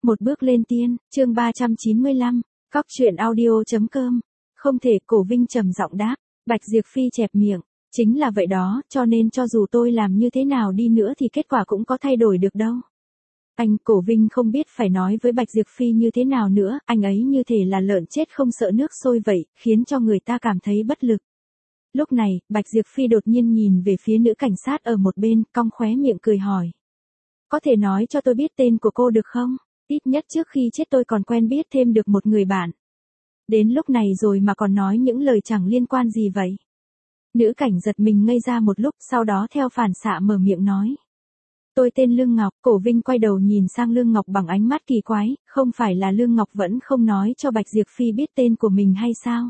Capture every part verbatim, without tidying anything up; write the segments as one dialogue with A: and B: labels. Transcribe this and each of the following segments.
A: Một bước lên tiên, chương ba trăm chín mươi lăm, cóc truyện audio.com. Không thể, Cổ Vinh trầm giọng đáp. Bạch Diệp Phi chẹp miệng. Chính là vậy đó, cho nên cho dù tôi làm như thế nào đi nữa thì kết quả cũng có thay đổi được đâu. Anh, Cổ Vinh không biết phải nói với Bạch Diệp Phi như thế nào nữa, anh ấy như thể là lợn chết không sợ nước sôi vậy, khiến cho người ta cảm thấy bất lực. Lúc này, Bạch Diệp Phi đột nhiên nhìn về phía nữ cảnh sát ở một bên, cong khóe miệng cười hỏi. Có thể nói cho tôi biết tên của cô được không? Ít nhất trước khi chết tôi còn quen biết thêm được một người bạn. Đến lúc này rồi mà còn nói những lời chẳng liên quan gì vậy? Nữ cảnh giật mình ngây ra một lúc, sau đó theo phản xạ mở miệng nói. Tôi tên Lương Ngọc. Cổ Vinh quay đầu nhìn sang Lương Ngọc bằng ánh mắt kỳ quái, không phải là Lương Ngọc vẫn không nói cho Bạch Diệp Phi biết tên của mình hay sao?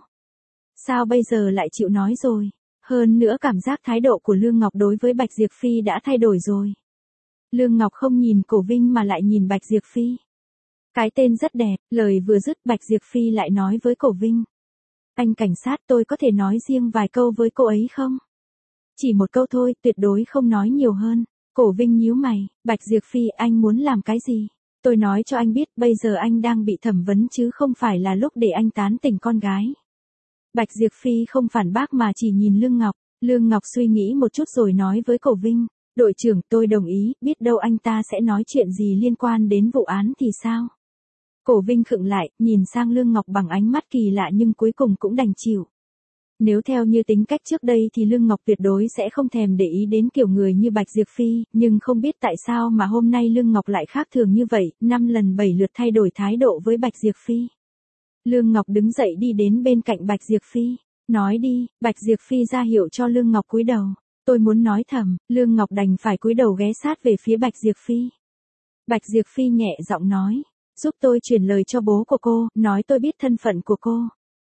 A: Sao bây giờ lại chịu nói rồi? Hơn nữa cảm giác thái độ của Lương Ngọc đối với Bạch Diệp Phi đã thay đổi rồi. Lương Ngọc không nhìn Cổ Vinh mà lại nhìn Bạch Diệp Phi. Cái tên rất đẹp, lời vừa dứt Bạch Diệp Phi lại nói với Cổ Vinh. Anh cảnh sát, tôi có thể nói riêng vài câu với cô ấy không? Chỉ một câu thôi, tuyệt đối không nói nhiều hơn. Cổ Vinh nhíu mày, Bạch Diệp Phi, anh muốn làm cái gì? Tôi nói cho anh biết, bây giờ anh đang bị thẩm vấn chứ không phải là lúc để anh tán tỉnh con gái. Bạch Diệp Phi không phản bác mà chỉ nhìn Lương Ngọc. Lương Ngọc suy nghĩ một chút rồi nói với Cổ Vinh. Đội trưởng, tôi đồng ý, biết đâu anh ta sẽ nói chuyện gì liên quan đến vụ án thì sao? Cổ Vinh khựng lại, nhìn sang Lương Ngọc bằng ánh mắt kỳ lạ nhưng cuối cùng cũng đành chịu. Nếu theo như tính cách trước đây thì Lương Ngọc tuyệt đối sẽ không thèm để ý đến kiểu người như Bạch Diệp Phi, nhưng không biết tại sao mà hôm nay Lương Ngọc lại khác thường như vậy, năm lần bảy lượt thay đổi thái độ với Bạch Diệp Phi. Lương Ngọc đứng dậy đi đến bên cạnh Bạch Diệp Phi, nói đi. Bạch Diệp Phi ra hiệu cho Lương Ngọc cúi đầu. Tôi muốn nói thầm, Lương Ngọc đành phải cúi đầu ghé sát về phía Bạch Diệp Phi. Bạch Diệp Phi nhẹ giọng nói, giúp tôi truyền lời cho bố của cô, nói tôi biết thân phận của cô.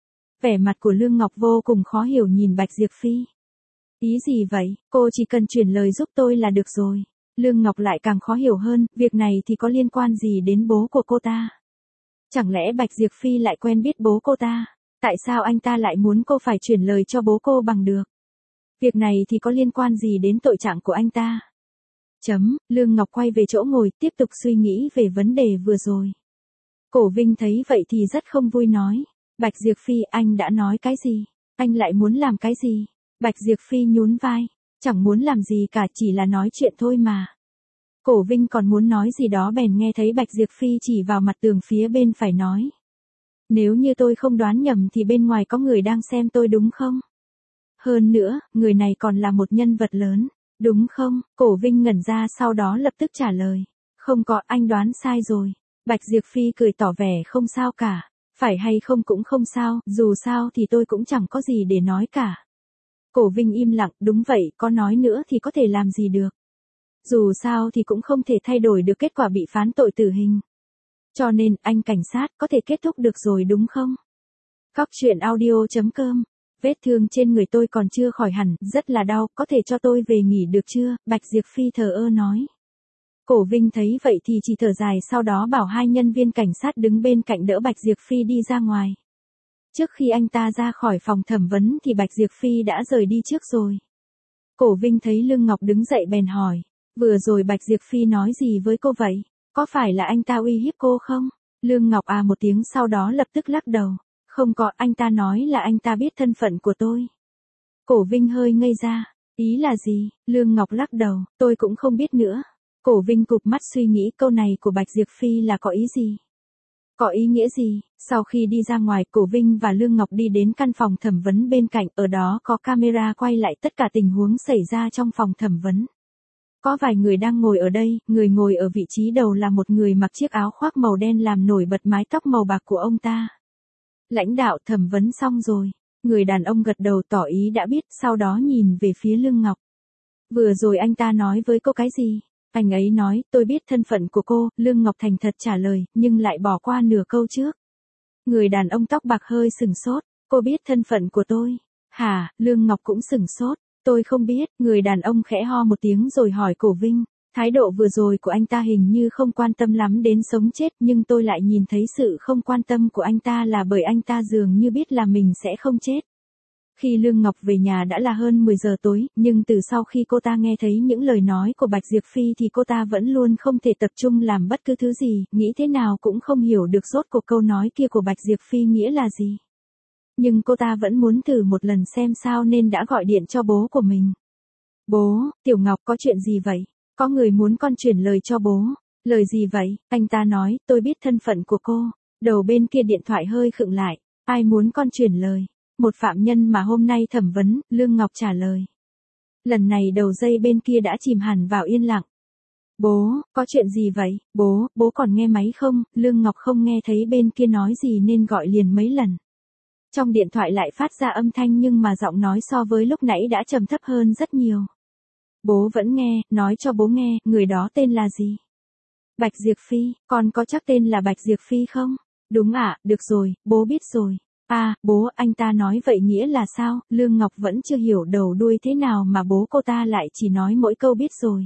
A: Vẻ mặt của Lương Ngọc vô cùng khó hiểu nhìn Bạch Diệp Phi. Ý gì vậy, cô chỉ cần truyền lời giúp tôi là được rồi. Lương Ngọc lại càng khó hiểu hơn, việc này thì có liên quan gì đến bố của cô ta? Chẳng lẽ Bạch Diệp Phi lại quen biết bố cô ta? Tại sao anh ta lại muốn cô phải truyền lời cho bố cô bằng được? Việc này thì có liên quan gì đến tội trạng của anh ta? Chấm, Lương Ngọc quay về chỗ ngồi tiếp tục suy nghĩ về vấn đề vừa rồi. Cổ Vinh thấy vậy thì rất không vui nói. Bạch Diệp Phi, anh đã nói cái gì? Anh lại muốn làm cái gì? Bạch Diệp Phi nhún vai. Chẳng muốn làm gì cả, chỉ là nói chuyện thôi mà. Cổ Vinh còn muốn nói gì đó bèn nghe thấy Bạch Diệp Phi chỉ vào mặt tường phía bên phải nói. Nếu như tôi không đoán nhầm thì bên ngoài có người đang xem tôi đúng không? Hơn nữa, người này còn là một nhân vật lớn, đúng không? Cổ Vinh ngẩn ra sau đó lập tức trả lời. Không có, anh đoán sai rồi. Bạch Diệp Phi cười tỏ vẻ không sao cả. Phải hay không cũng không sao, dù sao thì tôi cũng chẳng có gì để nói cả. Cổ Vinh im lặng, đúng vậy, có nói nữa thì có thể làm gì được. Dù sao thì cũng không thể thay đổi được kết quả bị phán tội tử hình. Cho nên, anh cảnh sát có thể kết thúc được rồi đúng không? Cóc truyện audio.com. Vết thương trên người tôi còn chưa khỏi hẳn, rất là đau, có thể cho tôi về nghỉ được chưa? Bạch Diệp Phi thờ ơ nói. Cổ Vinh thấy vậy thì chỉ thở dài sau đó bảo hai nhân viên cảnh sát đứng bên cạnh đỡ Bạch Diệp Phi đi ra ngoài. Trước khi anh ta ra khỏi phòng thẩm vấn thì Bạch Diệp Phi đã rời đi trước rồi. Cổ Vinh thấy Lương Ngọc đứng dậy bèn hỏi. Vừa rồi Bạch Diệp Phi nói gì với cô vậy? Có phải là anh ta uy hiếp cô không? Lương Ngọc à một tiếng sau đó lập tức lắc đầu. Không có, anh ta nói là anh ta biết thân phận của tôi. Cổ Vinh hơi ngây ra. Ý là gì? Lương Ngọc lắc đầu, tôi cũng không biết nữa. Cổ Vinh cụp mắt suy nghĩ câu này của Bạch Diệp Phi là có ý gì? Có ý nghĩa gì? Sau khi đi ra ngoài, Cổ Vinh và Lương Ngọc đi đến căn phòng thẩm vấn bên cạnh, ở đó có camera quay lại tất cả tình huống xảy ra trong phòng thẩm vấn. Có vài người đang ngồi ở đây, người ngồi ở vị trí đầu là một người mặc chiếc áo khoác màu đen làm nổi bật mái tóc màu bạc của ông ta. Lãnh đạo thẩm vấn xong rồi. Người đàn ông gật đầu tỏ ý đã biết, sau đó nhìn về phía Lương Ngọc. Vừa rồi anh ta nói với cô cái gì? Anh ấy nói, tôi biết thân phận của cô, Lương Ngọc thành thật trả lời, nhưng lại bỏ qua nửa câu trước. Người đàn ông tóc bạc hơi sừng sốt, cô biết thân phận của tôi. Hả, Lương Ngọc cũng sừng sốt, tôi không biết, người đàn ông khẽ ho một tiếng rồi hỏi Cổ Vinh. Thái độ vừa rồi của anh ta hình như không quan tâm lắm đến sống chết, nhưng tôi lại nhìn thấy sự không quan tâm của anh ta là bởi anh ta dường như biết là mình sẽ không chết. Khi Lương Ngọc về nhà đã là hơn mười giờ tối, nhưng từ sau khi cô ta nghe thấy những lời nói của Bạch Diệp Phi thì cô ta vẫn luôn không thể tập trung làm bất cứ thứ gì, nghĩ thế nào cũng không hiểu được rốt cuộc câu nói kia của Bạch Diệp Phi nghĩa là gì. Nhưng cô ta vẫn muốn thử một lần xem sao nên đã gọi điện cho bố của mình. Bố, Tiểu Ngọc có chuyện gì vậy? Có người muốn con chuyển lời cho bố. Lời gì vậy? Anh ta nói, tôi biết thân phận của cô. Đầu bên kia điện thoại hơi khựng lại. Ai muốn con chuyển lời? Một phạm nhân mà hôm nay thẩm vấn, Lương Ngọc trả lời. Lần này đầu dây bên kia đã chìm hẳn vào yên lặng. Bố, có chuyện gì vậy? Bố, bố còn nghe máy không? Lương Ngọc không nghe thấy bên kia nói gì nên gọi liền mấy lần. Trong điện thoại lại phát ra âm thanh nhưng mà giọng nói so với lúc nãy đã trầm thấp hơn rất nhiều. Bố vẫn nghe, nói cho bố nghe, người đó tên là gì? Bạch Diệp Phi, con có chắc tên là Bạch Diệp Phi không? Đúng ạ, à, được rồi, bố biết rồi. À, bố, anh ta nói vậy nghĩa là sao? Lương Ngọc vẫn chưa hiểu đầu đuôi thế nào mà bố cô ta lại chỉ nói mỗi câu biết rồi.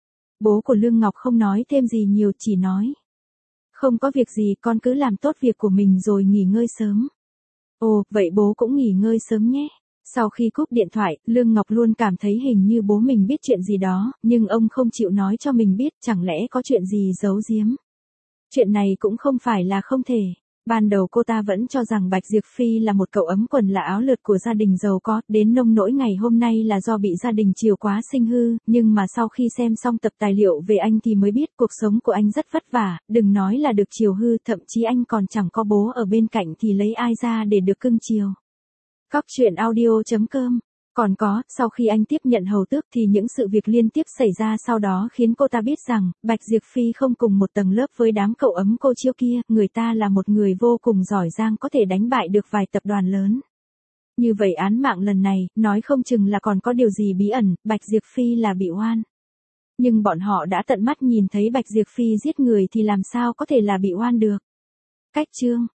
A: Bố của Lương Ngọc không nói thêm gì nhiều, chỉ nói. Không có việc gì, con cứ làm tốt việc của mình rồi nghỉ ngơi sớm. Ồ, vậy bố cũng nghỉ ngơi sớm nhé. Sau khi cúp điện thoại, Lương Ngọc luôn cảm thấy hình như bố mình biết chuyện gì đó, nhưng ông không chịu nói cho mình biết, chẳng lẽ có chuyện gì giấu giếm. Chuyện này cũng không phải là không thể. Ban đầu cô ta vẫn cho rằng Bạch Diệp Phi là một cậu ấm quần là áo lượt của gia đình giàu có, đến nông nỗi ngày hôm nay là do bị gia đình chiều quá sinh hư, nhưng mà sau khi xem xong tập tài liệu về anh thì mới biết cuộc sống của anh rất vất vả, đừng nói là được chiều hư, thậm chí anh còn chẳng có bố ở bên cạnh thì lấy ai ra để được cưng chiều. Cóc truyện audio chấm com. Còn có, sau khi anh tiếp nhận hầu tước thì những sự việc liên tiếp xảy ra sau đó khiến cô ta biết rằng, Bạch Diệp Phi không cùng một tầng lớp với đám cậu ấm cô chiêu kia, người ta là một người vô cùng giỏi giang có thể đánh bại được vài tập đoàn lớn. Như vậy án mạng lần này, nói không chừng là còn có điều gì bí ẩn, Bạch Diệp Phi là bị oan. Nhưng bọn họ đã tận mắt nhìn thấy Bạch Diệp Phi giết người thì làm sao có thể là bị oan được. Cách chương